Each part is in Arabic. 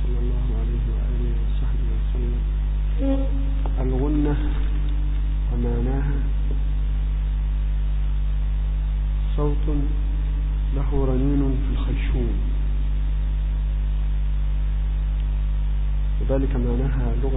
صلى الله عليه وآله وصحبه وسلم. الغنة ومعناها صوت له رنين في الخيشوم، وذلك معناها لغة.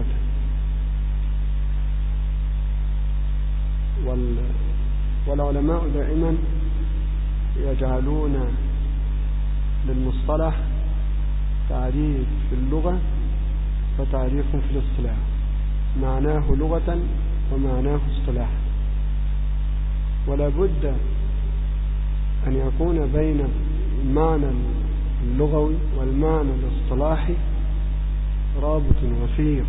والعلماء دائما يجعلون للمصطلح تعريف في اللغة وتعريف في الاصطلاح، معناه لغة ومعناه اصطلاحا، ولا بد أن يكون بين المعنى اللغوي والمعنى الاصطلاحي رابط وثيق.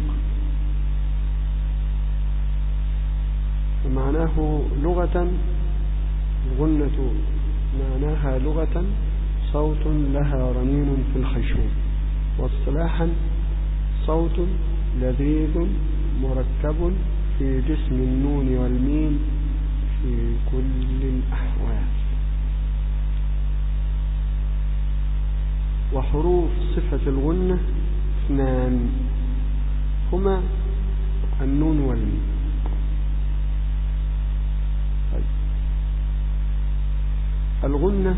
فمعناه لغة، الغنة معناها لغة صوت لها رنين في الخيشوم، واصطلاحا صوت لذيذ مركب في جسم النون والميم في كل الأحوال. وحروف صفة الغنة 2 هما النون والميم. الغنة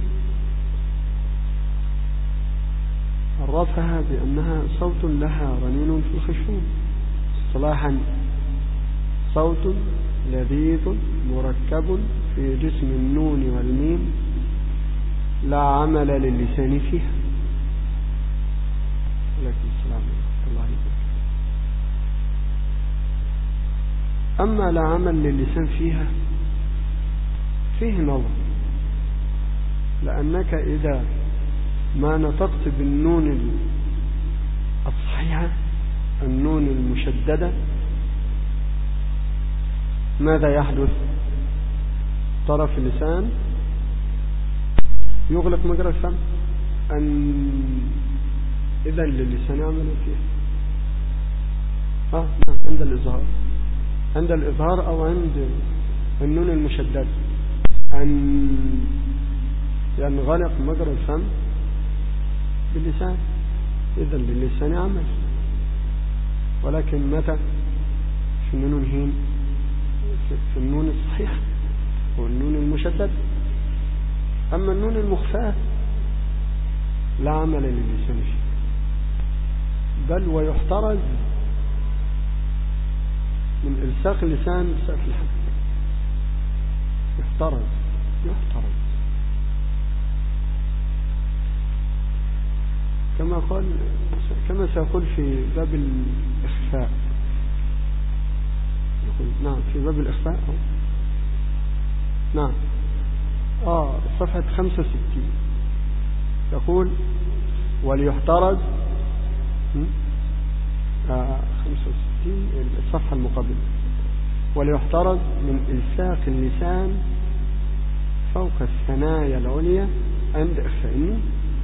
عرفها بأنها صوت لها رنين في الخشوم، اصطلاحا صوت لذيذ مركب في جسم النون والميم لا عمل للسان فيها. ولكن السلام ورحمة الله وبركاته. أما لا عمل للسان فيها فيه نظر، لأنك إذا ما نطقت بالنون الصحيحة النون المشددة ماذا يحدث؟ طرف اللسان يغلق مجرى الفم، إذا للسان يعمل فيها. نعم، عند الإظهار أو عند النون المشددة أن ينغلق مجرى الفم باللسان، إذا للسان يعمل. ولكن متى؟ في النون هين، في النون الصحيحة والنون المشددة. أما النون المخفاة لا عمل للسان فيه، بل ويحترز من إلصاق اللسان بسقف الحلق. يحترز كما سأقول في باب الإخفاء. نعم، في باب الإخفاء. نعم، صفحة 65 يقول وليحترز 65 الصفحة المقابلة، وليحترز من إلصاق اللسان فوق الثنايا العليا عند إخفاء النون.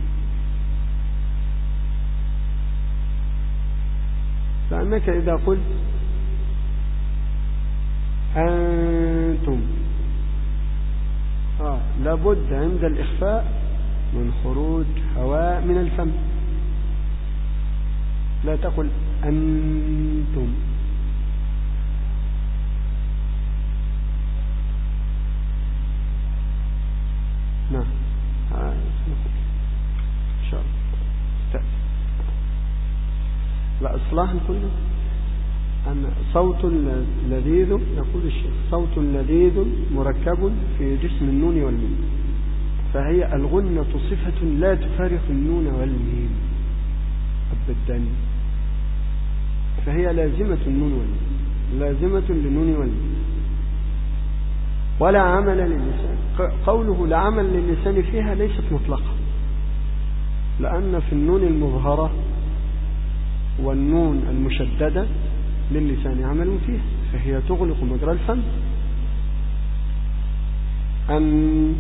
لأنك إذا قلت أنتم لابد عند الإخفاء من خروج هواء من الفم، لا تقل أنتم. نعم، إن شاء الله لا إصلاحا كله أن صوت لذيذ، يقول الشيخ صوت لذيذ مركب في جسم النون والميم، فهي الغنة صفة لا تفارق النون والميم أبدا، فهي لازمة النون والميم، لازمة للنون والميم، ولا عمل للسان. قوله لا عمل للسان فيها ليست مطلقة، لأن في النون المظهرة والنون المشددة للسان عمل فيها، فهي تغلق مجرى الفم. أن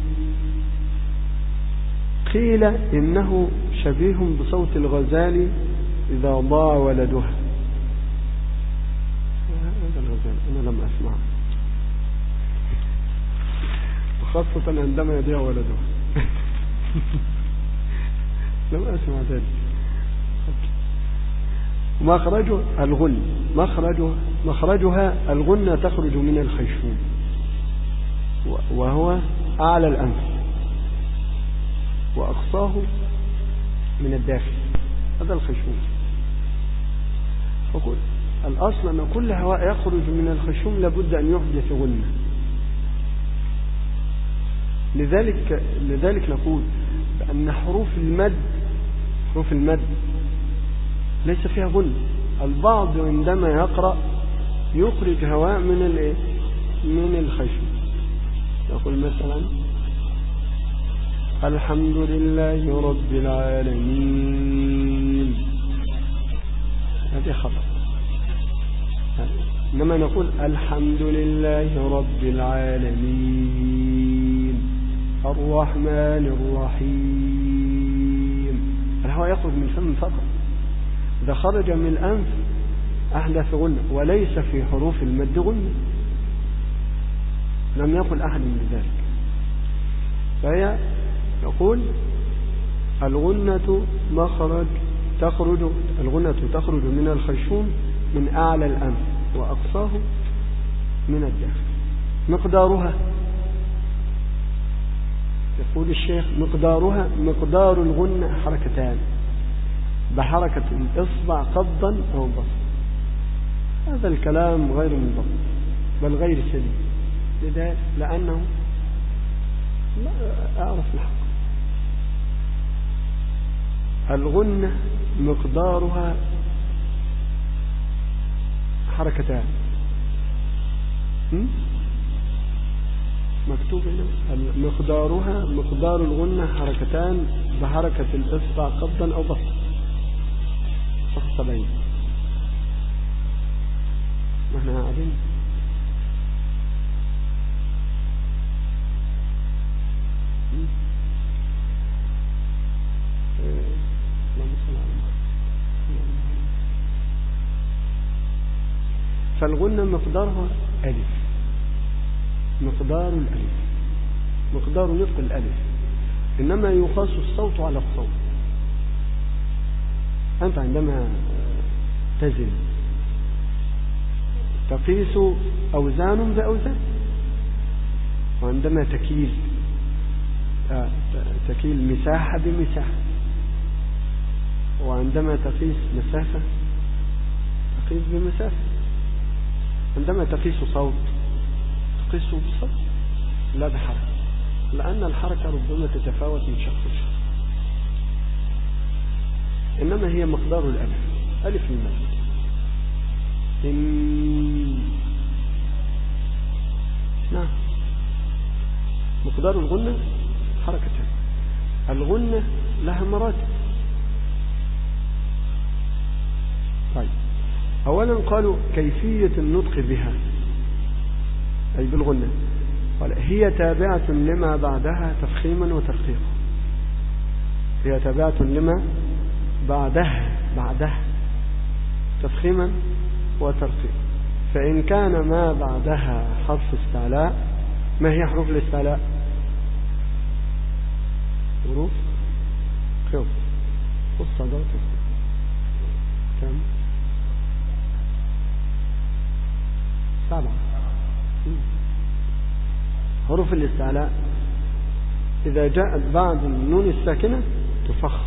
قيل إنه شبيه بصوت الغزال إذا ضاع ولدها. هذا الغزال أنا لم أسمع، وخاصة عندما يضيع ولدها لم أسمع ذلك. مخرج الغن مخرجها الغنة تخرج من الخيشوم وهو أعلى الأنف وأقصاه من الداخل، هذا الخيشوم. فقل الأصل أن كل هواء يخرج من الخيشوم لابد أن يحدث غنة. لذلك نقول بأن حروف المد ليس فيها غنة. البعض عندما يقرأ يخرج هواء من الخيشوم، يقول مثلا الحمد لله رب العالمين، هذه خطأ. إنما نقول الحمد لله رب العالمين الرحمن الرحيم. الهواء يخرج من الفم فقط، إذا خرج من الأنف أحدث غنة، وليس في حروف المد غنة، لم يقل أحد من ذلك. فهي يقول الغنة تخرج من الخيشوم من أعلى الأنف وأقصاه من الداخل. مقدارها يقول الشيخ مقدار الغنة حركتان، بحركة الإصبع قبضا أو بسطا. هذا الكلام غير منضبط بل غير سليم، لأنه لا أعرف الحق. الغنة مقدارها حركتان، مكتوب هنا مقدار الغنة حركتان بحركة الإصبع قبضا أو بسطا. صح 70 ما احنا قاعدين فالغنة مقدارها ألف، مقدار نطق الألف، إنما يقاس الصوت على الصوت. أنت عندما تزن تقيس أوزان بأوزان، وعندما تكيل مساحة بمساحة، وعندما تقيس مسافة تقيس بمسافة، عندما تقيس صوت تقيس بصوت لا بحركة، لأن الحركة ربما تتفاوت من شخص لشخص. إنما هي مقدار الألف، ألف المد. نعم، مقدار الغنة حركتان. الغنة لها مراتب. طيب، أولا قالوا كيفية النطق بها أي بالغنة، قال هي تابعة لما بعدها تفخيما وترقيقا. هي تابعة لما بعدها تفخيما وترقيقا. فإن كان ما بعدها حرف استعلاء، ما هي حروف الاستعلاء؟ حروف خفض والصدات كم؟ 7. حروف الاستعلاء إذا جاءت بعد النون الساكنة تفخم،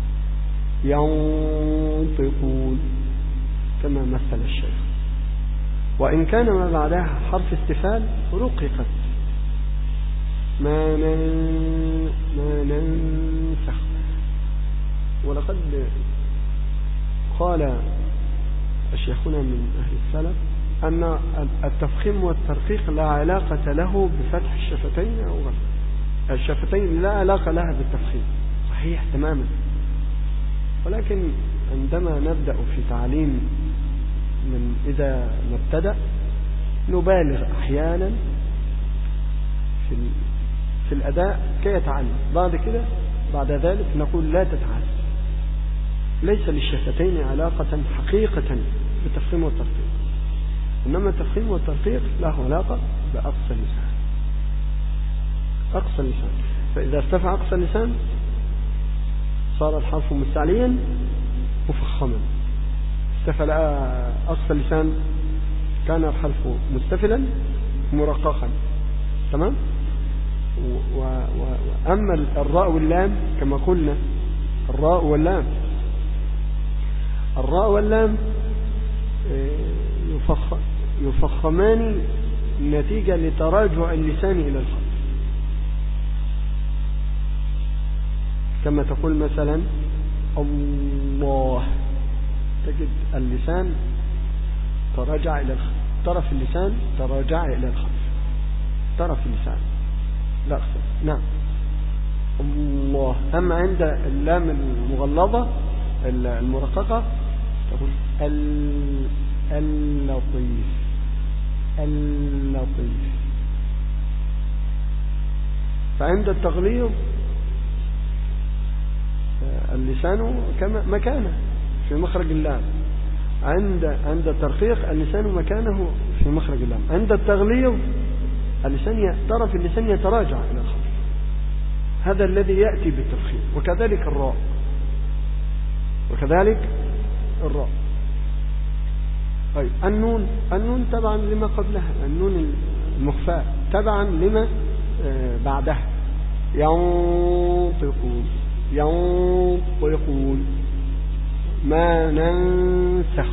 ينطقون كما مثل الشيخ. وإن كان ما بعدها حرف استفال رققت، ما ننسخ. ولقد قال شيخنا من أهل السلف أن التفخيم والترقيق لا علاقة له بفتح الشفتين أو غير الشفتين، لا علاقة لها بالتفخيم، صحيح تماما. ولكن عندما نبدأ في تعليم من إذا نبتدأ نبالغ أحيانا في الأداء كي يتعلم، بعد ذلك نقول لا تتعلم. ليس للشفتين علاقة حقيقة بالتفخيم والترقيق، إنما التفخيم والترقيق له علاقة بأقصى اللسان. أقصى اللسان، فإذا ارتفع أقصى اللسان صار الحرف مستعليا مفخما، استفل أصف اللسان كان الحرف مستفلا مرققا، تمام. وأما الراء واللام كما قلنا، الراء واللام يفخمان نتيجة لتراجع اللسان إلى الخلف، كما تقول مثلا الله، تجد اللسان تراجع إلى الخلف، طرف اللسان تراجع إلى الخلف، طرف اللسان لا أخطر، نعم الله. أما عند اللام المغلظة المرققة تقول اللطيف. فعند التغليظ اللسان مكانه في مخرج اللام، عند الترقيق اللسان مكانه في مخرج اللام، عند التغليظ طرف اللسان يتراجع إلى الخلف، هذا الذي يأتي بالتفخيم. وكذلك الراء. طيب النون تبعا لما قبلها، النون المخفاء تبعا لما بعدها. ينطقون ما ننسخ.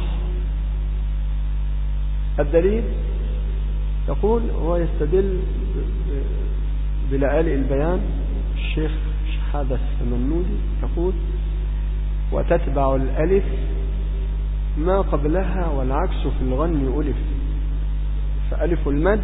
الدليل يقول، هو يستدل بلآلئ البيان، الشيخ شحادة السمنودي يقول: وتتبع الألف ما قبلها والعكس في الغن ألف. فألف المد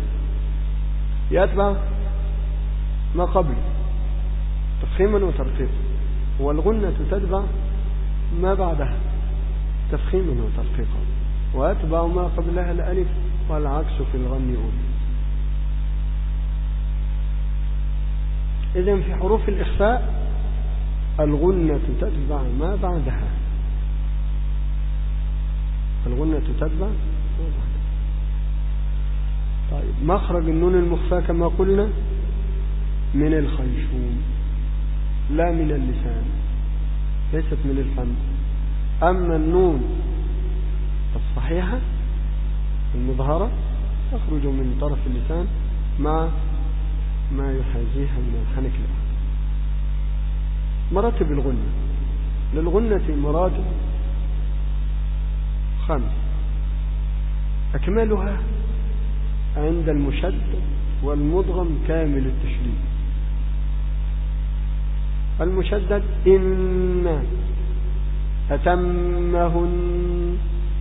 يتبع ما قبل تفخيما وترقيقا، والغنة تتبع ما بعدها تفخيما وترقيقا، ويتبع ما قبلها الألف والعكس في الغن ألف. إذن في حروف الإخفاء الغنة تتبع ما بعدها، طيب مخرج النون المخفى كما قلنا من الخيشوم لا من اللسان، ليست من الفم. أما النون الصحيحة المظهرة تخرج من طرف اللسان مع ما يحاذيها من الحنك الأعلى. مراتب الغنة: للغنة مراتب 5، أكملها عند المشدد والمدغم كامل التشديد. المشدد إن أتمهن.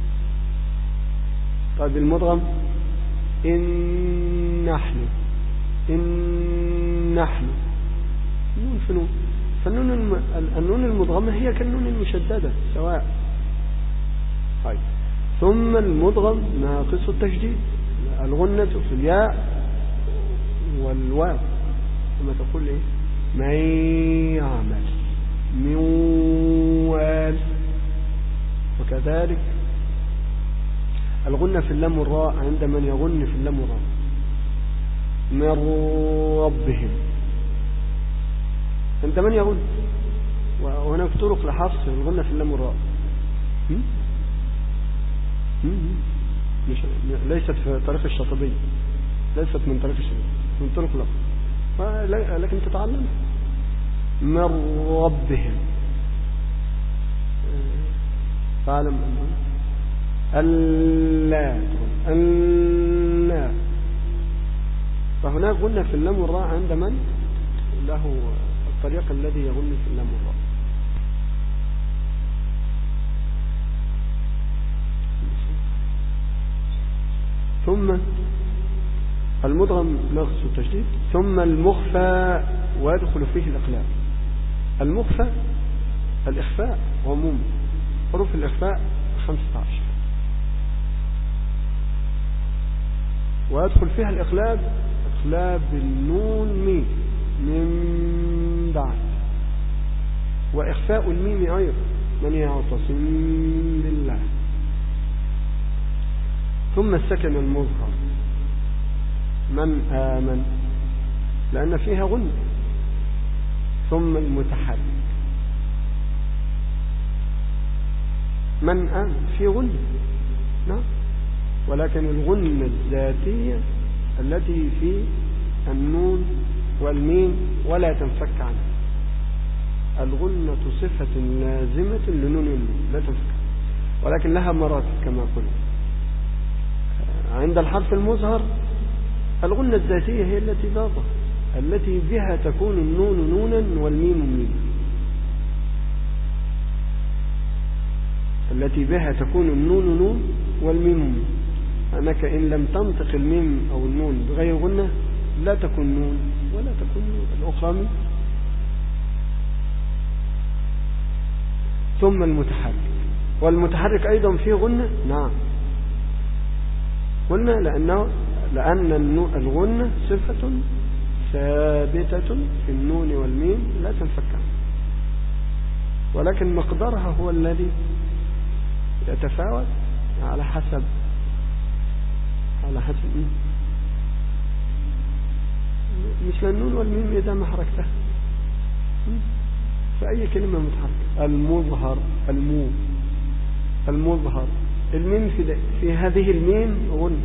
طيب المدغم إن نحن نون في نون. فالنون المدغمة هي كالنون المشددة سواء. طيب ثم المدغم ناقص التشديد، الغنة في الياء والواو، كما تقول إيه؟ من يعمل موال. وكذلك الغنة في اللام والراء عند من يغن في اللام والراء: من ربهم، عند من يغن. وهناك طرق لحفظ الغنة في اللام والراء، ليست في طريق الشاطبي، ليست من طريق الشاطبي، من طرق لك، لكن تتعلم. من ربهم فاعلم ألا. فهناك غنة في اللام والراء عند من له الطريق الذي يغن في اللام والراء. ثم المدغم ناقص التشديد، ثم المخفى ويدخل فيه الإقلاب. المخفى الإخفاء عموما، حروف الإخفاء 15، ويدخل فيها الإقلاب، إقلاب النون ميم من بعد، وإخفاء الميم أيضا: من يعتصم بالله. ثم السكن المظهر: من آمن، لأن فيها غنة. ثم المتحرك: من من في غنة، نعم، ولكن الغنة الذاتية التي في النون والميم ولا تنفك عنها. الغنة صفة لازمة لنون والميم لا تنفك، ولكن لها مراتب كما قلنا. عند الحرف المظهر الغنة الذاتية هي التي ضاغة، التي بها تكون النون نونا والميم ميما، التي بها تكون النون نون والميم ميم. أنك إن لم تنطق الميم أو النون بغير غنة لا تكون نون ولا تكون الأخرى ميم. ثم المتحرك، والمتحرك أيضا فيه غنة، نعم، قلنا لأن الغنة صفة ثابتة في النون والميم لا تنفك عنها، ولكن مقدارها هو الذي يتفاوت على حسب مثل النون والميم إذا ما حركتها فأي كلمة متحركة. المظهر، المظهر، الميم في هذه الميم غنة،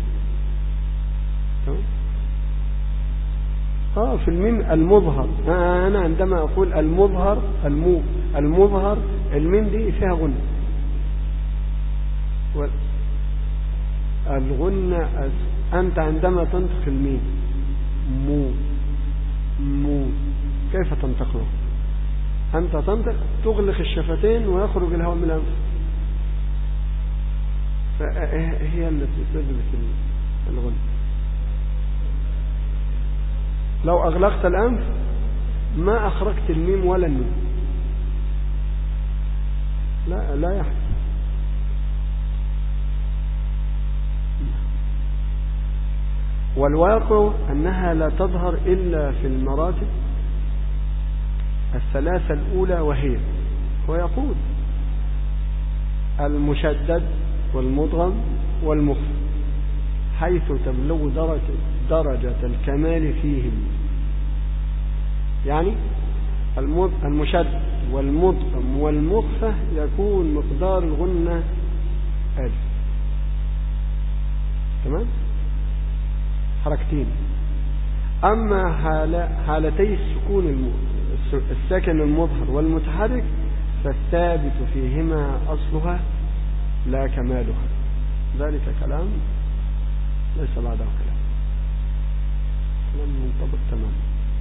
في الميم المظهر. أنا عندما أقول المظهر المظهر الميم دي فيها غنة. الغنة أنت عندما تنطق الميم مو كيف تنطقه؟ أنت تنطق تغلق الشفتين ويخرج الهواء من الأنف، فهي التي تثبت الغنة. لو أغلقت الأنف ما أخرجت الميم ولا النون، لا يحدث. والواقع أنها لا تظهر إلا في المراتب الثلاثة الأولى، ويقول المشدد والمدغم والمخفى، حيث تبلغ درجة الكمال فيهم. يعني المشدد والمدغم والمخفى يكون مقدار الغنة 1000، تمام، حركتين. أما حالتي السكون الساكن المظهر والمتحرك فالثابت فيهما أصلها لا كمالها. ذلك كلام ليس بعده كلام منطبق تماما.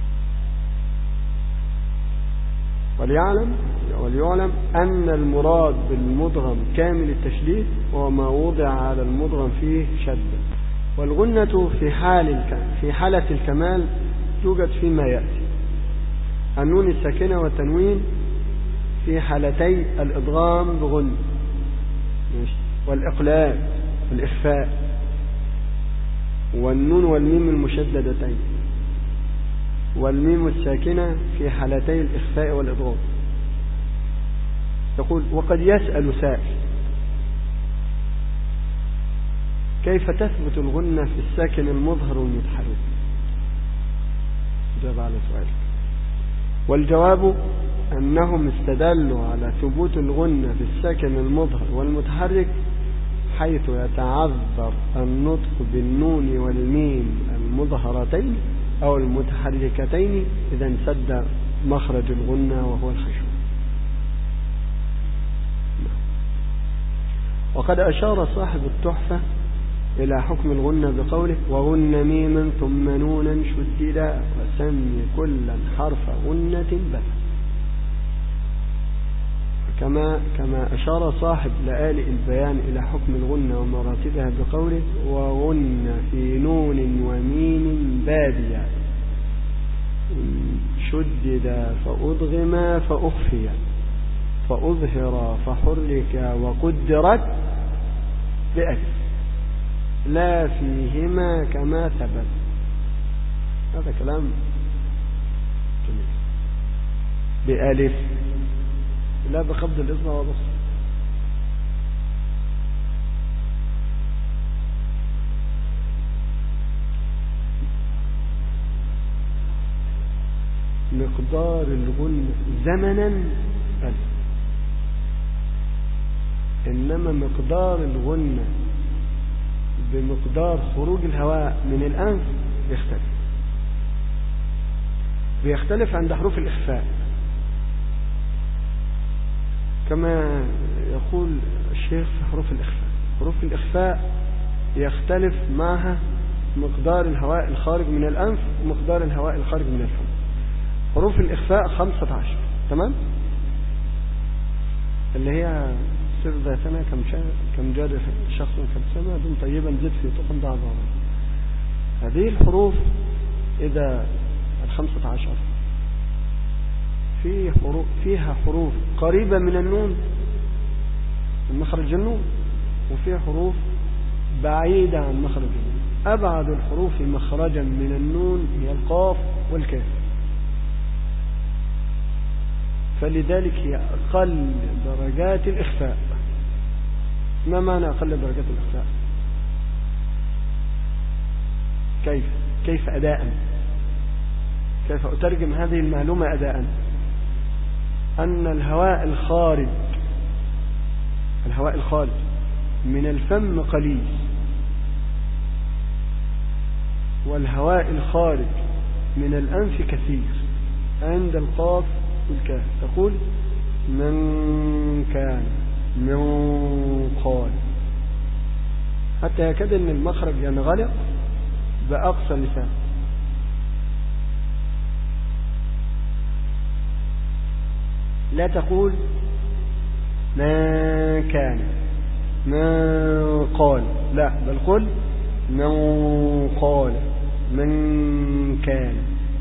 وليعلم أن المراد بالمدغم كامل التشديد هو ما وضع على المدغم فيه شدة. والغنة في حالة الكمال توجد فيما يأتي: النون الساكنة والتنوين في حالتي الإدغام بغن، والإقلاب والإخفاء، والنون والميم المشددتين، والميم الساكنة في حالتي الإخفاء والإدغام. يقول: وقد يسأل سائل كيف تثبت الغنة في الساكن المظهر والمتحرك؟ جاب على سؤالك. والجواب أنهم استدلوا على ثبوت الغنة في الساكن المظهر والمتحرك حيث يتعذر النطق بالنون والميم المظهرتين أو المتحركتين إذا انسد مخرج الغنة وهو الخشوع. وقد أشار صاحب التحفة إلى حكم الغنة بقوله: وغن ميما ثم نونا شددا وسمي كلا حرف غنة بث. كما أشار صاحب لآل البيان إلى حكم الغنة ومراتبها بقوله: وغن في نون وميم باديا شددا فأضغما فأخفيا فأظهرا فحركا وقدرت بألف لا فيهما كما ثبت. هذا كلام جميل. بألف لا بخفض الإصبع وبس. مقدار الغنة زمنا ألف. إنما مقدار الغنة بمقدار خروج الهواء من الأنف بيختلف عند حروف الإخفاء، كما يقول الشيخ في حروف الإخفاء. حروف الإخفاء يختلف معها مقدار الهواء الخارج من الأنف ومقدار الهواء الخارج من الفم. حروف الإخفاء 15، تمام، اللي هي سر ذاتنا كم جاد شخص كالسماء دون طيبا زد في طقم ضعضا. هذه الحروف إذا 15 فيها حروف قريبة من النون من مخرج النون، وفيها حروف بعيدة عن مخرج النون. أبعد الحروف مخرجا من النون هي القاف والكاف، فلذلك هي أقل درجات الإخفاء. ما معنى أقل درجات الإخفاء؟ كيف أداء؟ كيف أترجم هذه المعلومة أداء؟ أن الهواء الخارج من الفم قليل، والهواء الخارج من الأنف كثير. عند القاف والكاف تقول من كان، من قال، حتى يكاد أن المخرج ينغلق بأقصى لسان. لا تقول ما كان، ما قال، لا، بل قل من قال، من كان،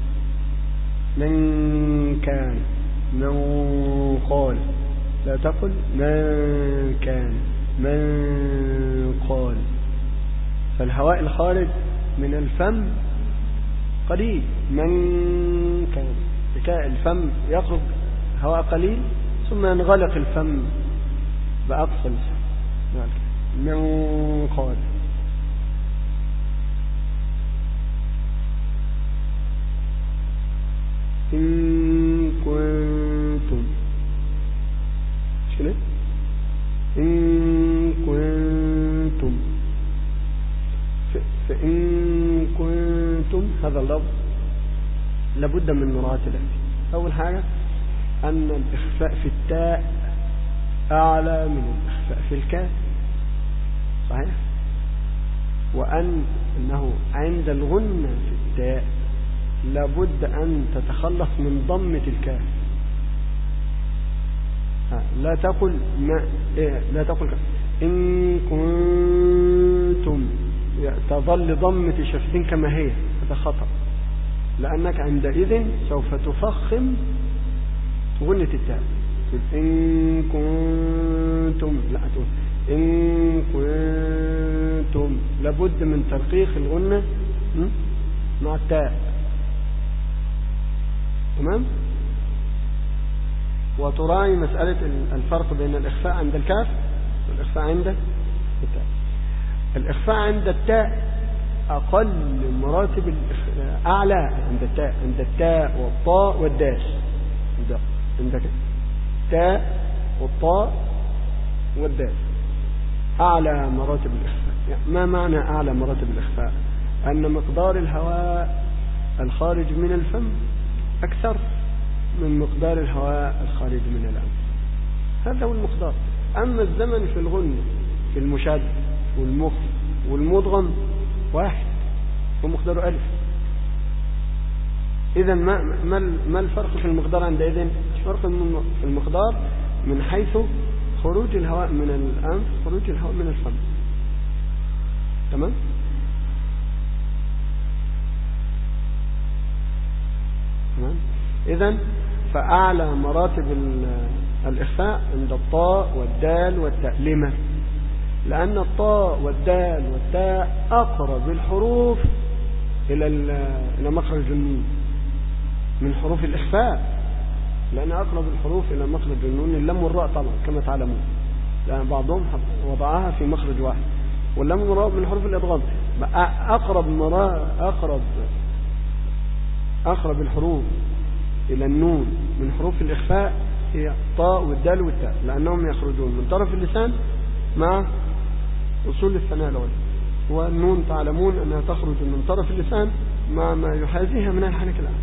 من كان، من قال. لا تقل من كان، من قال. فالهواء الخارج من الفم قليل، من كان، الفم يخرج هواء قليل ثم ينغلق الفم بأقصى لسان. من قال. إن كنتم، شنو؟ إن كنتم، فإن كنتم هذا اللفظ لابد من مراعاة الآتي. أول حاجة أن الإخفاء في التاء أعلى من الإخفاء في الكاف، صحيح؟ وأنه عند الغنة في التاء لابد أن تتخلص من ضمة الكاف. لا تقل لا تقل إن كنتم تظل ضمة الشفتين كما هي، هذا خطأ، لأنك عندئذ سوف تفخم غنة التاء. إن كنتم، لا تقول إن كنتم، لابد من ترقيق الغنة مع التاء، تمام. وتراعي مسألة الفرق بين الإخفاء عند الكاف والإخفاء عند التاء. الإخفاء عند التاء أقل مراتب أعلى عند التاء والطاء والدال. عندك التاء والطاء والدال أعلى مراتب الإخفاء. يعني ما معنى أعلى مراتب الإخفاء؟ أن مقدار الهواء الخارج من الفم أكثر من مقدار الهواء الخارج من الأنف، هذا هو المقدار. أما الزمن في الغنة في المشد والمخ والمدغم واحد ومقداره 1000. إذن ما الفرق في المقدار عندئذ؟ الفرق في المقدار من حيث خروج الهواء من الأنف، خروج الهواء من الفم، تمام. إذن فأعلى مراتب الإخفاء عند الطاء والدال والتاء. لما؟ لأن الطاء والدال والتاء أقرب الحروف إلى مخرج النون من حروف الإخفاء، لأن أقرب الحروف إلى مخرج النون اللام والراء طبعا كما تعلمون، لأن بعضهم وضعها في مخرج واحد، واللام والراء من حروف الإدغام. أقرب الحروف إلى النون من حروف الإخفاء هي الطاء والدال والتاء، لأنهم يخرجون من طرف اللسان مع أصول الثناء العليا. والنون تعلمون أنها تخرج من طرف اللسان مع ما يحاذيها من الحنك الأعلى،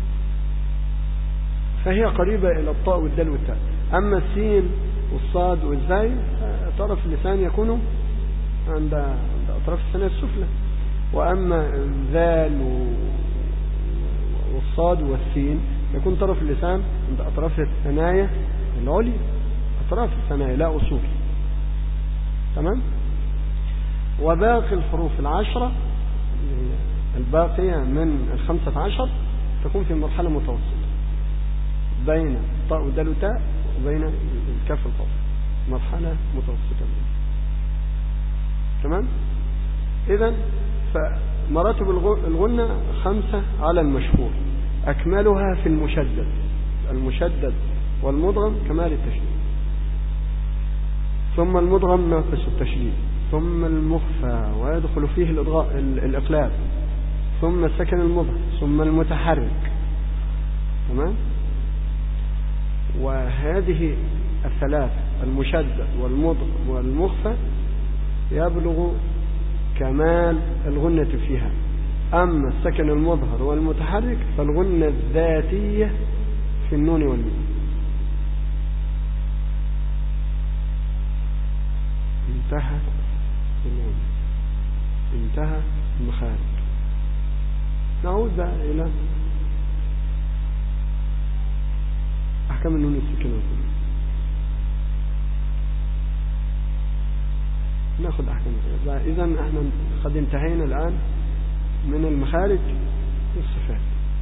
فهي قريبة إلى الطاء والدال والتاء. أما السين والصاد والزاي طرف اللسان يكون عند أطراف الثنايا السفلى، وأما الذال والصاد والسين يكون طرف اللسان عند أطراف الثنايا العليا، أطراف الثنايا لا أصول. تمام. وباقي الحروف العشرة الباقية من 15 تكون في مرحلة متوسطة بين الطاء والدال والتاء وبين الكاف والقاف، مرحلة متوسطة. تمام. إذن فمراتب الغنة 5 على المشهور، أكملها في المشدد والمدغم كمال التشديد، ثم المدغم ناقص التشديد، ثم المخفى ويدخل فيه الإقلاب، ثم السكن المظهر، ثم المتحرك. تمام. وهذه الثلاث المشدد والمضغم والمخفى يبلغ كمال الغنة فيها. أما السكن المظهر والمتحرك فالغنة الذاتية في النون والميم. انتهى المخارج. نعود بقى إلى أحكام النون السكنة. ناخذ أحكام المخارج. إذن احنا قد انتهينا الآن من المخارج والصفات.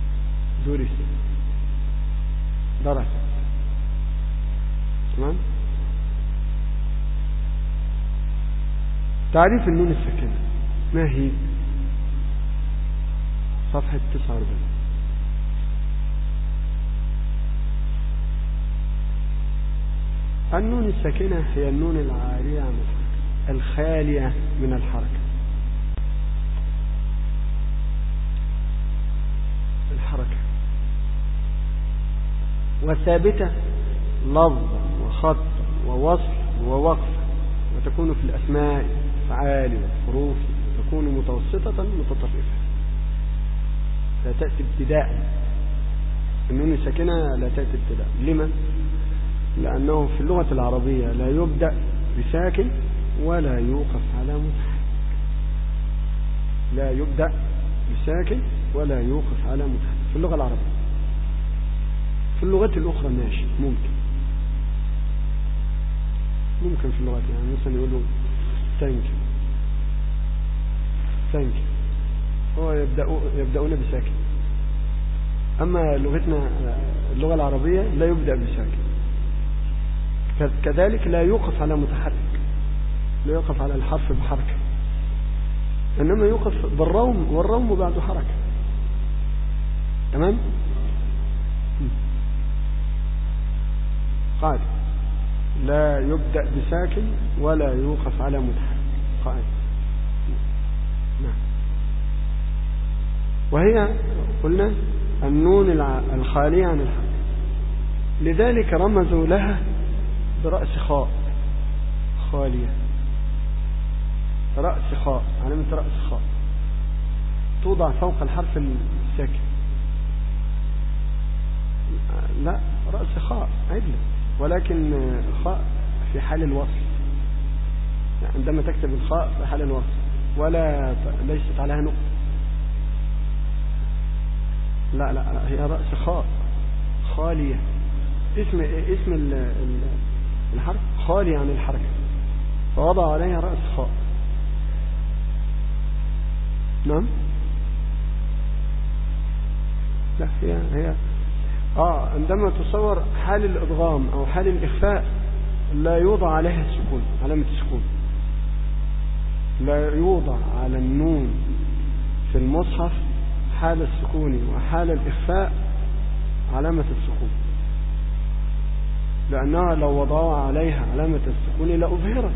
درس. تمام. تعريف النون الساكنة ما هي؟ صفحة 49. النون الساكنة هي النون العارية عن الحركة، الخالية من الحركة. وثابتة لفظا وخطا ووصل ووقف، وتكون في الأسماء فعال والحروف، تكون متوسطة متطرفة، لا تأتي ابتداء. النون الساكنة لا تأتي ابتداء. لما؟ لأنه في اللغة العربية لا يبدأ بساكن ولا يوقف على متحرك. لا يبدأ بساكن ولا يوقف على متحرك في اللغة العربية. في اللغات الأخرى ماشي، ممكن في اللغات، يعني مثلا يقولوا thank you هو يبدأون بساكن. أما لغتنا اللغة العربية لا يبدأ بساكن. كذلك لا يوقف على متحرك، لا يوقف على الحرف بحركة، إنما يوقف بالروم، والروم بعد حركة. تمام. قال لا يبدأ بساكن ولا يوقف على متحرك. قال نعم. وهي قلنا النون الخالية عن الحركة، لذلك رمزوا لها برأس خاء خالية، رأس خاء، علامة رأس خاء توضع فوق الحرف الساكن. لا، رأس خاء عدلة، ولكن خاء في حال الوصل، عندما تكتب الخاء في حال الوصل ولا ليست عليها نقطة. لا هي رأس خاء خالية، اسم الحرف خالي عن الحركة، فوضع عليها رأس خاء. نعم. لا هي عندما تصور حال الإضغام أو حال الإخفاء لا يوضع عليها السكون، علامة السكون. لا يوضع على النون في المصحف حال السكون وحال الإخفاء علامة السكون، لأنها لو وضعوا عليها علامة السكون لأظهرت.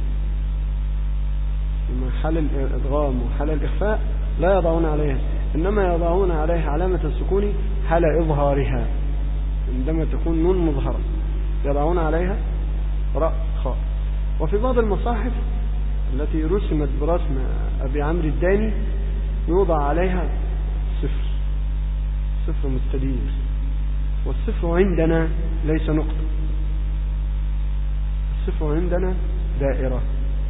إما حال الإضغام وحال الإخفاء لا يضعون عليها، إنما يضعون عليها علامة السكون حال إظهارها، عندما تكون نون مظهرة. يضعون عليها راء خاء. وفي بعض المصاحف التي رسمت برسم أبي عمرو الداني يوضع عليها صفر مستدير، والصفر عندنا ليس نقطة، الصفر عندنا دائرة.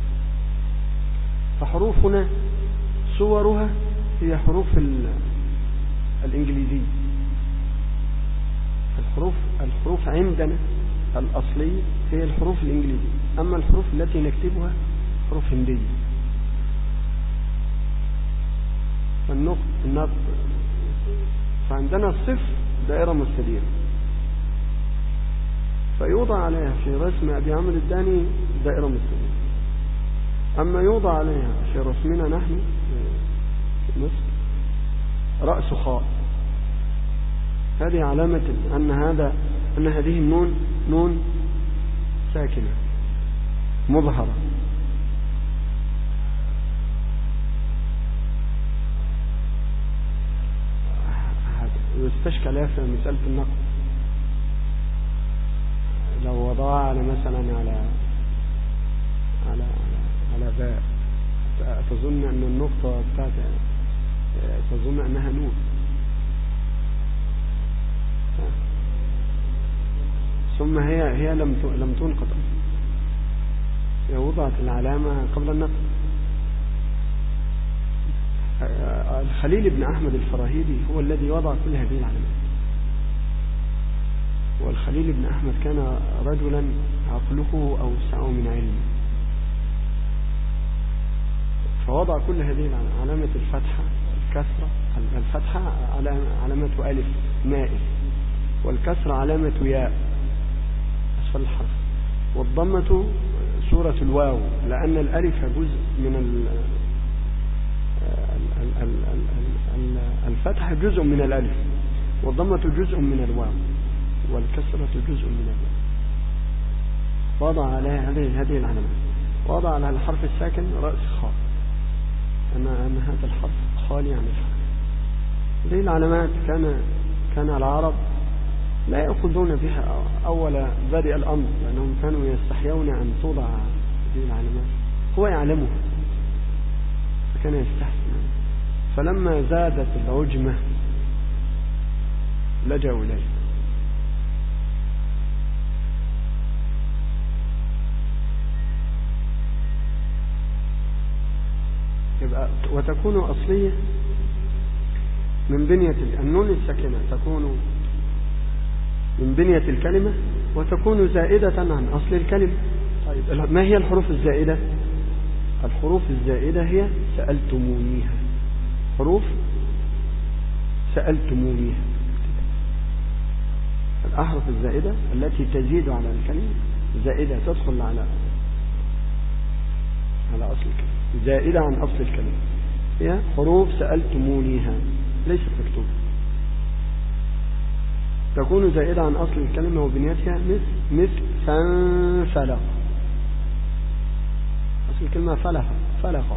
فحروفنا صورها هي حروف الإنجليزية. الحروف عندنا الأصلية هي الحروف الإنجليزية، أما الحروف التي نكتبها حروف هندية. فعندنا الصفر دائرة مستديرة، فيوضع عليها في رسم أبي عمرو الداني دائرة مستديرة. أما يوضع عليها في رسمنا نحن في مصر رأس خاء. هذه علامة أن هذه النون نون ساكنة مظهرة. يستشكل عليها في مسألة النقل. لو وضعها على مثلا على باء، تظن أن النقطة بتاعتها تظن أنها نون، ثم هي لم تنقط، هي وضعت العلامة قبل النقل. الخليل بن أحمد الفراهيدي هو الذي وضع كل هذه العلامات. والخليل بن أحمد كان رجلا عقله أوسع من علمه، فوضع كل هذه علامة الفتحة الكسرة. الفتحة علامة ألف مائل، والكسرة علامة ياء أسفل الحرف، والضمة صورة الواو، لأن الألف جزء من الفتحة جزء من الألف، والضمة جزء من الواو، والكسرة جزء من الواو. وضع عليها هذه العلامات. وضع على الحرف الساكن رأس خاء، أن هذا الحرف خالي عن الحرف. هذه العلامات كان العرب لا يأخذون بها أول بادئ الأمر، لأنهم كانوا يستحيون أن توضع هذه العلامات، هو يعلمها فكان يستحسن. فلما زادت العجمة لجأوا إليه. يبقى وتكون أصلية من بنية النون الساكنة، تكون من بنية الكلمة، وتكون زائدة عن أصل الكلمة. طيب ما هي الحروف الزائدة؟ الحروف الزائدة هي سألتمونيها، حروف سألتمونيها. الأحرف الزائدة التي تزيد على الكلمة زائدة، تدخل على أصل الكلمة، زائدة عن أصل الكلمة، هي حروف سألتمونيها، ليست مكتوبة. تكون زائدة عن أصل الكلمة وبنيتها مثل فانفلق. أصل الكلمة فلق،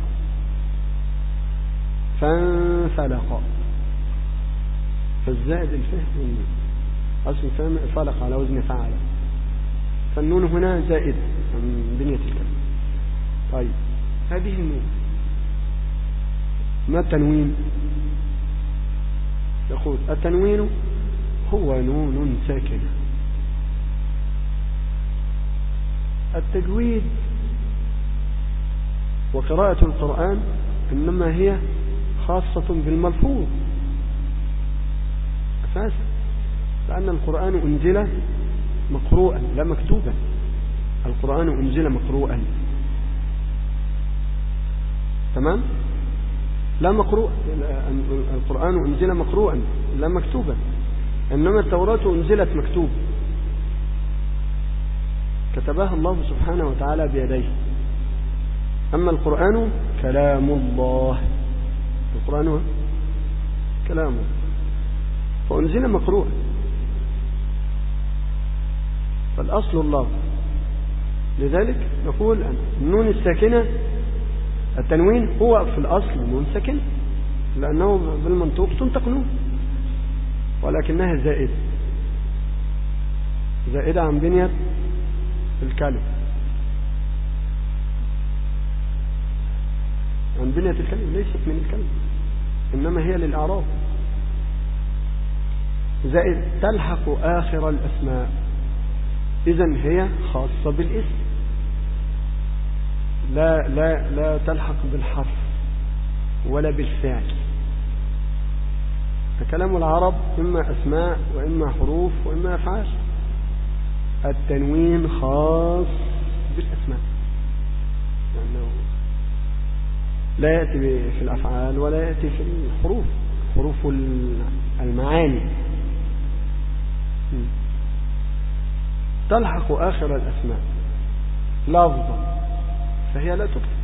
فانفلق، فالزائد الفهم، أصل الفهم فلق على وزن فعل، فالنون هنا زائد عن بنية الكلمة. طيب هذه النون ما التنوين؟ يقول التنوين هو نون ساكنة. التجويد وقراءة القرآن إنما هي خاصة بالملفوظ أساسا، لأن القرآن أنزل مقروءا لا مكتوبا. القرآن أنزل مقروءا، تمام؟ لا مقروء، القرآن أنزل مقروءا لا مكتوبا، إنما التوراة أنزلت مكتوب، كتبها الله سبحانه وتعالى بيديه. أما القرآن كلام الله، القرآن كلامه، فأنزل مقروءا، فالأصل الله. لذلك نقول أن النون الساكنة التنوين هو في الأصل نون ساكنة، لأنه بالمنطوق تنطق نون، ولكنها زائدة. زائدة عن بنية الكلمة، عن بنية الكلمة، ليست من الكلمة إنما هي للإعراب. زائد تلحق آخر الأسماء، إذن هي خاصة بالاسم، لا تلحق بالحرف ولا بالفعل. فكلام العرب إما أسماء وإما حروف وإما أفعال. التنوين خاص بالأسماء، لأنه لا يأتي في الأفعال ولا يأتي في الحروف، حروف المعاني. تلحق آخر الأسماء لفظا فهي لا تكتب.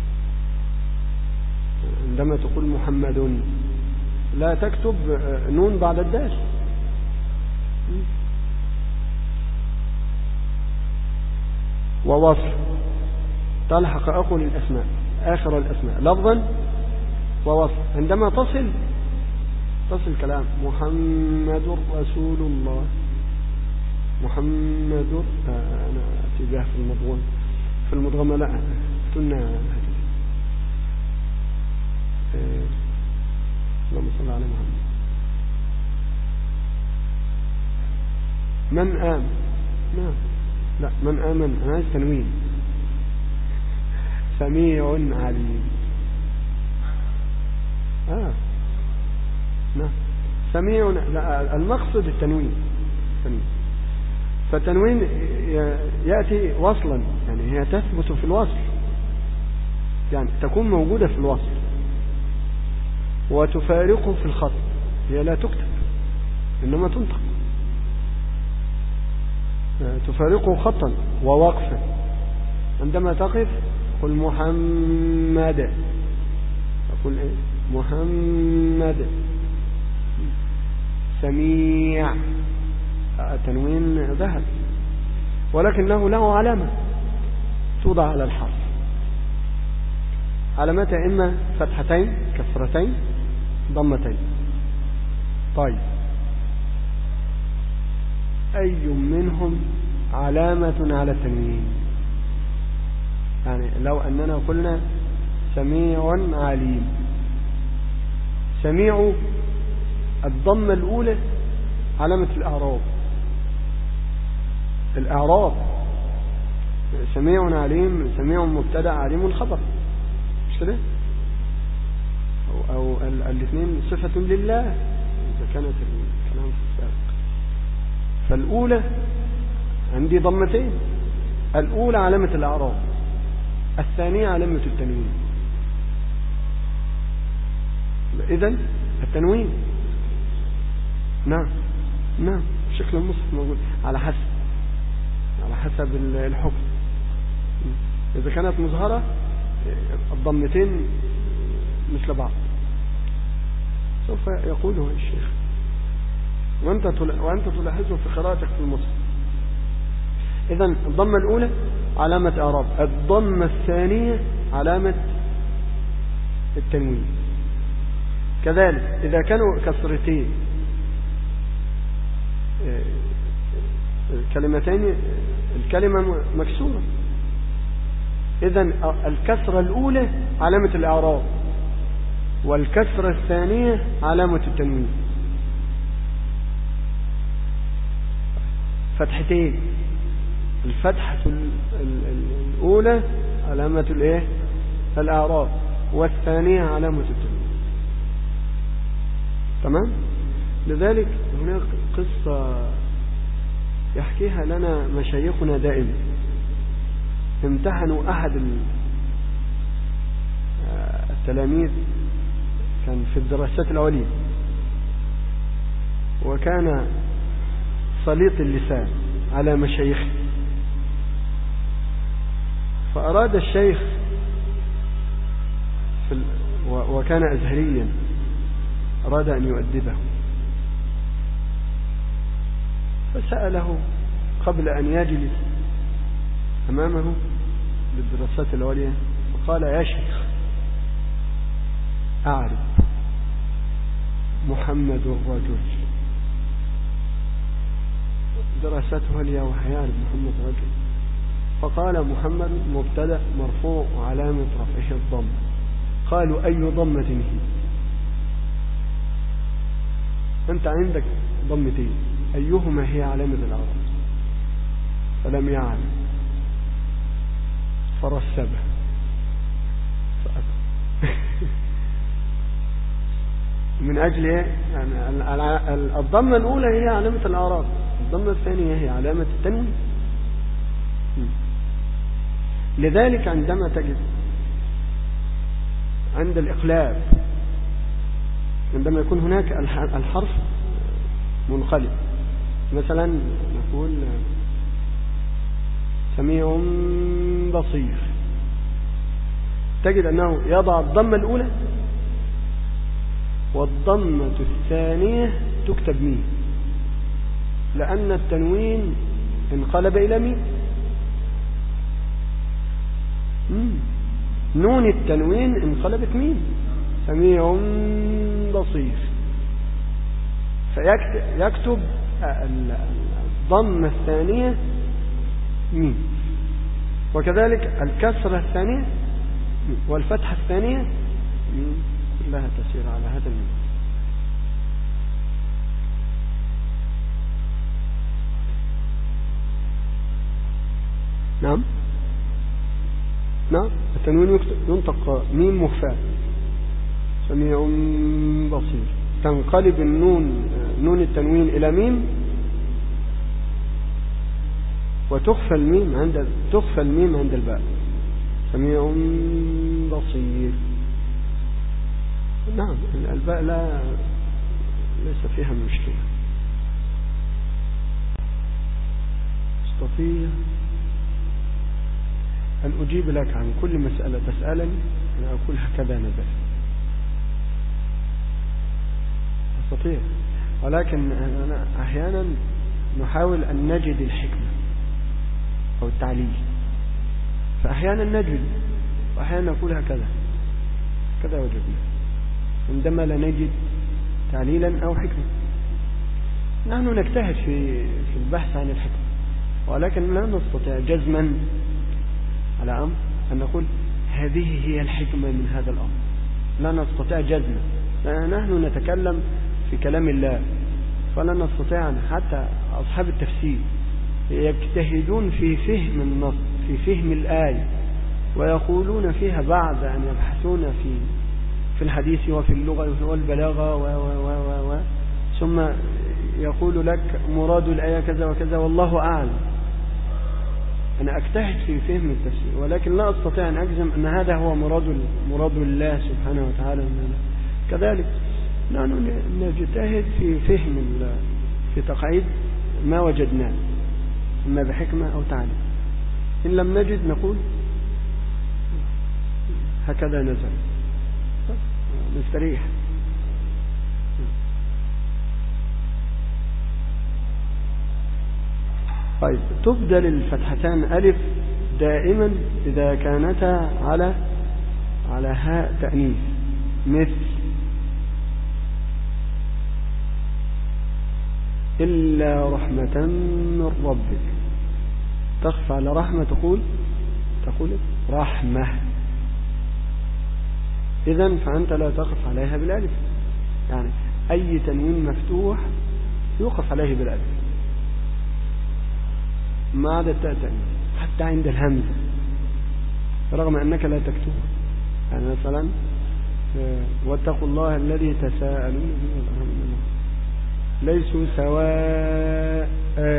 عندما تقول محمد لا تكتب نون بعد الدال. ووصف تلحق آخر الأسماء لفظا ووصف. عندما تصل كلام محمد رسول الله، محمد أنا أتي بها في المضغمة لا قلنا اللهم صل على محمد. من آمن، لا من آمن أنا عايز تنوين. سميع عليم. نعم سميع، لا المقصد التنوين. فالتنوين يأتي وصلا، يعني هي تثبت في الوصل، يعني تكون موجودة في الوصل وتفارقه في الخط. هي لا تكتب إنما تنطق. تفارقه خطا ووقفا. عندما تقف قل محمد، أقول إيه؟ محمد. سميع تنوين ذهب، ولكنه له علامة توضع على الحرف. علامتها إما فتحتين كسرتين ضمتين. طيب أي منهم علامة على التنوين؟ يعني لو أننا قلنا سميع عليم، سميع الضمة الأولى علامة الإعراب. سميع عليم، سميع مبتدأ عليم خبر، مش كده؟ أو الاثنين صفة لله إذا كانت الكلام في السابق. فالأولى عندي ضمتين، الأولى علامة الإعراب، الثانية علامة التنوين. إذن التنوين نعم شكل المصحف موجود على حسب الحكم. إذا كانت مظهرة الضمتين مثل بعض، سوف يقوله الشيخ وأنت تلاحظه في قراءتك في المصحف. إذن الضمة الأولى علامة إعراب، الضمة الثانية علامة التنوين. كذلك إذا كانوا كسرتين كلمتين، الكلمة مكسورة، إذن الكسرة الأولى علامة الإعراب والكسرة الثانية علامة التنوين. فتحتين، الفتحة الأولى علامة الإعراب والثانية علامة التنوين. تمام؟ لذلك هناك قصة يحكيها لنا مشايخنا دائما. امتحنوا أحد التلاميذ، كان في الدراسات العليا، وكان سليط اللسان على مشايخه، فأراد الشيخ وكان أزهريا، أراد أن يؤدبه، فسأله قبل أن يجلس أمامه للدراسات العليا، فقال: يا شيخ، أعرف محمد الرجل دراسته لي وحيان بن محمد رجل، فقال محمد مبتدأ مرفوع وعلامة رفعه الضم. قالوا أي ضمة هي؟ أنت عندك ضمتين، أيهما هي علامة الإعراب؟ فلم يعلم فرسبه من أجل يعني الضمة الأولى هي علامة الإعراب، الضمة الثانية هي علامة التنوين. لذلك عندما تجد عند الإقلاب عندما يكون هناك الحرف منقلب، مثلا نقول سميع بصير، تجد أنه يضع الضمة الأولى والضمة الثانية تكتب ميم، لأن التنوين انقلب إلى ميم. نون التنوين انقلبت ميم، سميع بصير، فيكتب الضمة الثانية ميم، وكذلك الكسرة الثانية والفتحة الثانية ميم، كلها تسير على هذا الميم. نعم التنوين ينطق ميم مخفاة، سميع بصير، تنقلب نون التنوين إلى ميم، وتخفى الميم عند الباء، سميع بصير. نعم الباء ليس فيها مشكلة. استطيع أن أجيب لك عن كل مسألة تسألني أنا أقول هكذا نزل، أستطيع، ولكن أنا أحيانا نحاول أن نجد الحكمة أو التعليل، فأحيانا نجد وأحيانا نقول هكذا كذا وجدنا، عندما لا نجد تعليلا أو حكمة. نحن نجتهد في البحث عن الحكمة، ولكن لا نستطيع جزما على أمر أن نقول هذه هي الحكمة من هذا الأمر، لا نستطيع جزما، نحن نتكلم في كلام الله، فلا نستطيع. حتى أصحاب التفسير يجتهدون في فهم النص، في فهم الآية، ويقولون فيها بعد أن يبحثون في الحديث وفي اللغة والبلاغة و ثم يقول لك مراد الآية كذا وكذا والله أعلم. أنا أجتهد في فهم التفسير، ولكن لا أستطيع أن أجزم أن هذا هو مراد الله سبحانه وتعالى. كذلك نحن نجتهد في فهم في تقعيد ما وجدناه، إما بحكمة أو تعليم. إن لم نجد نقول هكذا نزل، نستريح. طيب، تبدل الفتحتان ألف دائما إذا كانتا على هاء تأنيث، مثل إلا رحمة من ربك، تخفى على رحمة تقول رحمة، إذن فأنت لا تقف عليها بالألف، يعني أي تنوين مفتوح يوقف عليه بالألف ما عدا التاء تأنيث، حتى عند الهمزة رغم أنك لا تكتبها. يعني مثلا واتقوا الله الذي تساءلون به والأرحام ليسوا سواء،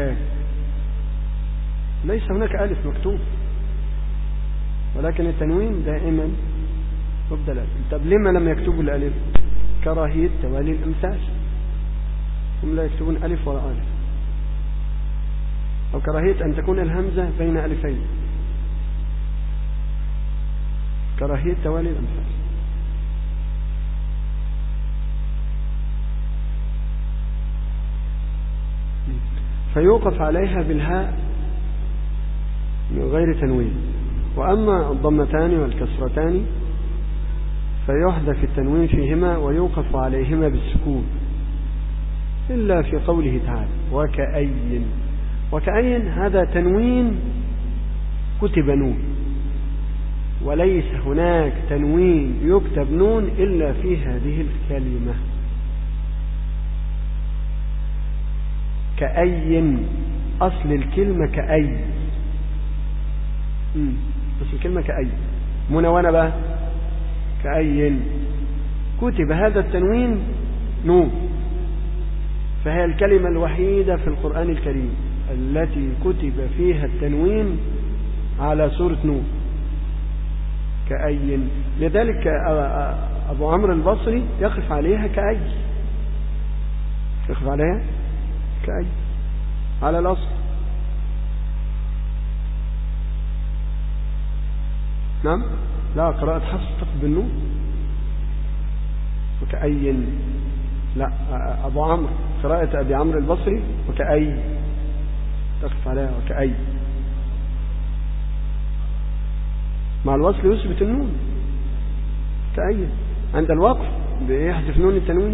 ليس هناك ألف مكتوب، ولكن التنوين دائما مبدل ألف. طب لما لم يكتبوا الألف؟ كراهية توالي الإمساس، هم لا يكتبون ألف ولا ألف، أو كراهية أن تكون الهمزة بين ألفين، كراهية توالي الأمثال. فيوقف عليها بالهاء من غير تنوين. وأما الضمتان والكسرتان فيحذف التنوين فيهما ويوقف عليهما بالسكون، إلا في قوله تعالى وكأي وكأين هذا تنوين كتب نون، وليس هناك تنوين يكتب نون إلا في هذه الكلمة. كأي، أصل الكلمة كأي، أصل الكلمة كأي، منونة بقى كأي، كتب هذا التنوين نون، فهي الكلمة الوحيدة في القرآن الكريم التي كتب فيها التنوين على سورة نون، كأي. لذلك أبو عمرو البصري يقف عليها كأي، يقف عليها كأي على الأصل. نعم، لا، قراءة حفص تقف بالنون، وكأي لا، أبو عمرو قراءة أبي عمرو البصري وكأي تقف عليها وكأي، مع الوصل يثبت النون كأي، عند الوقف بيحذف نون التنوين.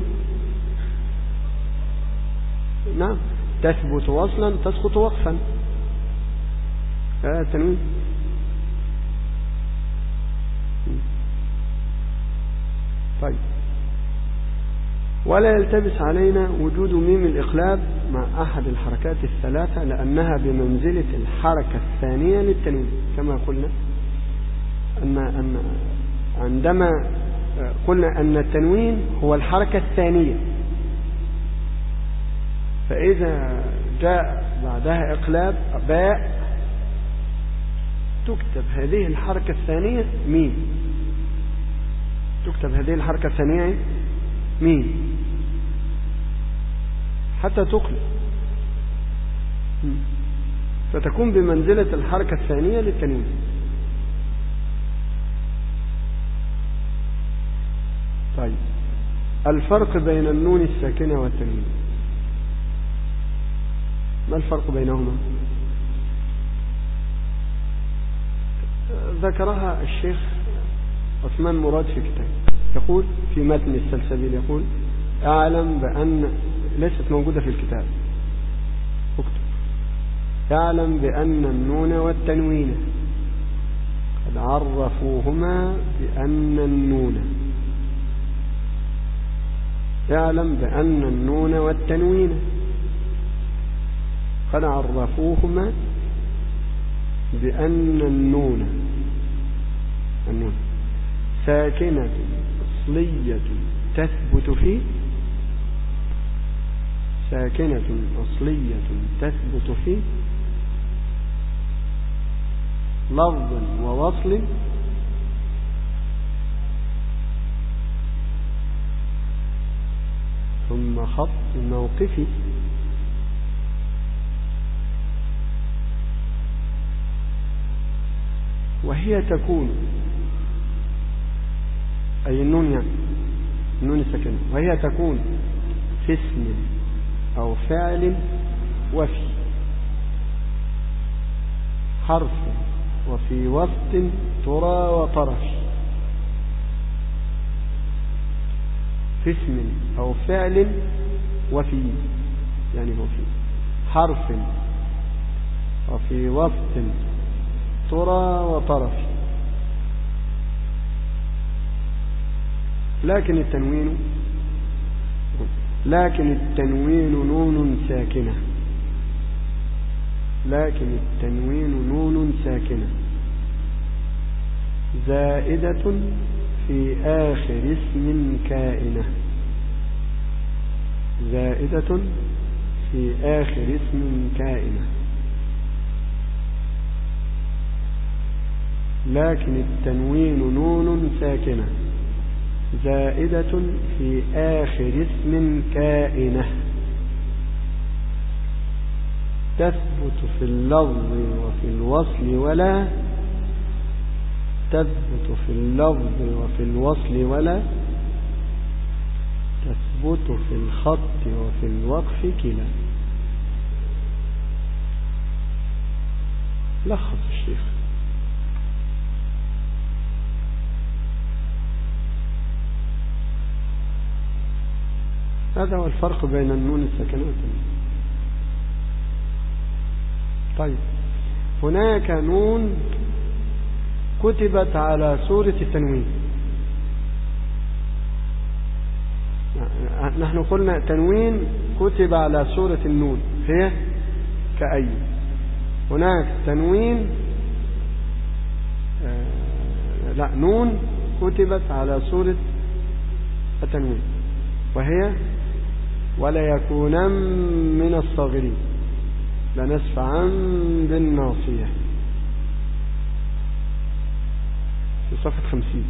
نعم، تثبت وصلا تسقط وقفا، التنوين. طيب، ولا يلتبس علينا وجود ميم الإقلاب مع أحد الحركات الثلاثة، لأنها بمنزلة الحركة الثانية للتنوين، كما قلنا أن عندما قلنا أن التنوين هو الحركة الثانية، فإذا جاء بعدها إقلاب باء تكتب هذه الحركة الثانية ميم، تكتب هذه الحركة الثانية ميم حتى تقلب، فتكون بمنزلة الحركة الثانية للتنوين. طيب، الفرق بين النون الساكنة والتنوين، ما الفرق بينهما؟ ذكرها الشيخ عثمان مراد في كتاب، يقول في متن السلسبيل، يقول اعلم بأن، ليست موجودة في الكتاب، اكتب، اعلم بأن النون والتنوين قد عرفوهما بأن النون، اعلم بأن النون والتنوين قد عرفوهما بأن النون ساكنة أصلية تثبت في، ساكنة أصلية تثبت في لفظ ووصل ثم خط موقفي، وهي تكون، أي النون يعني النون الساكنة، وهي تكون في اسم أو فعل وفي حرف وفي وسط ترى وطرف، في اسم أو فعل وفي، يعني وفي حرف وفي وسط ترى وطرف. لكن التنوين نون ساكنة، لكن التنوين نون ساكنة زائدة في آخر اسم كائنة، زائدة في آخر اسم كائنة. لكن التنوين نون ساكنة زائدة في آخر اسم كائنة تثبت في اللفظ وفي الوصل، ولا تثبت في اللفظ وفي الوصل، ولا تثبت في الخط وفي الوقف كلا. لخص الشيخ. هذا هو الفرق بين النون الساكنة والتنوين. طيب هناك نون كتبت على صورة التنوين. نحن قلنا تنوين كتب على صورة النون هي كأي. هناك تنوين لا نون كتبت على صورة التنوين وهي ولا يكونن من الصاغرين لنسفعا بالناصية في صفحة 50.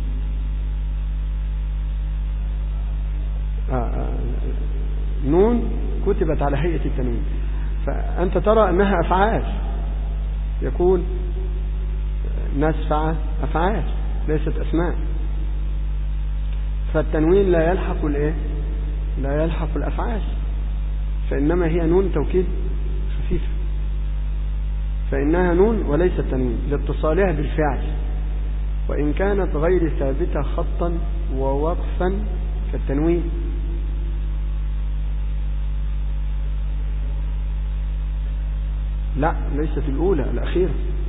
نون كتبت على هيئة التنوين، فأنت ترى أنها أفعال، يكون نسفع أفعال ليست أسماء، فالتنوين لا يلحق الإيه؟ لا يلحق الأفعال، فإنما هي نون توكيد خفيفة، فإنها نون وليس تنوين لاتصالها بالفعل، وإن كانت غير ثابتة خطا ووقفا كالتنوين. لا ليست الأولى، الأخيرة.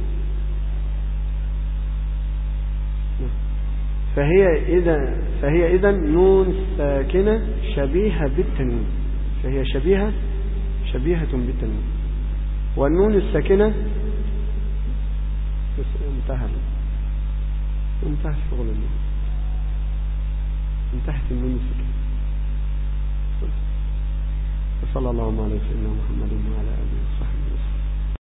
فهي إذا نون ساكنة شبيهة بالتنوين، فهي شبيهة بالتنوين. والنون الساكنة انتهى الشغل، انتهت النون الساكنة. وصلى الله على سيدنا محمد وعلى آله وصحبه.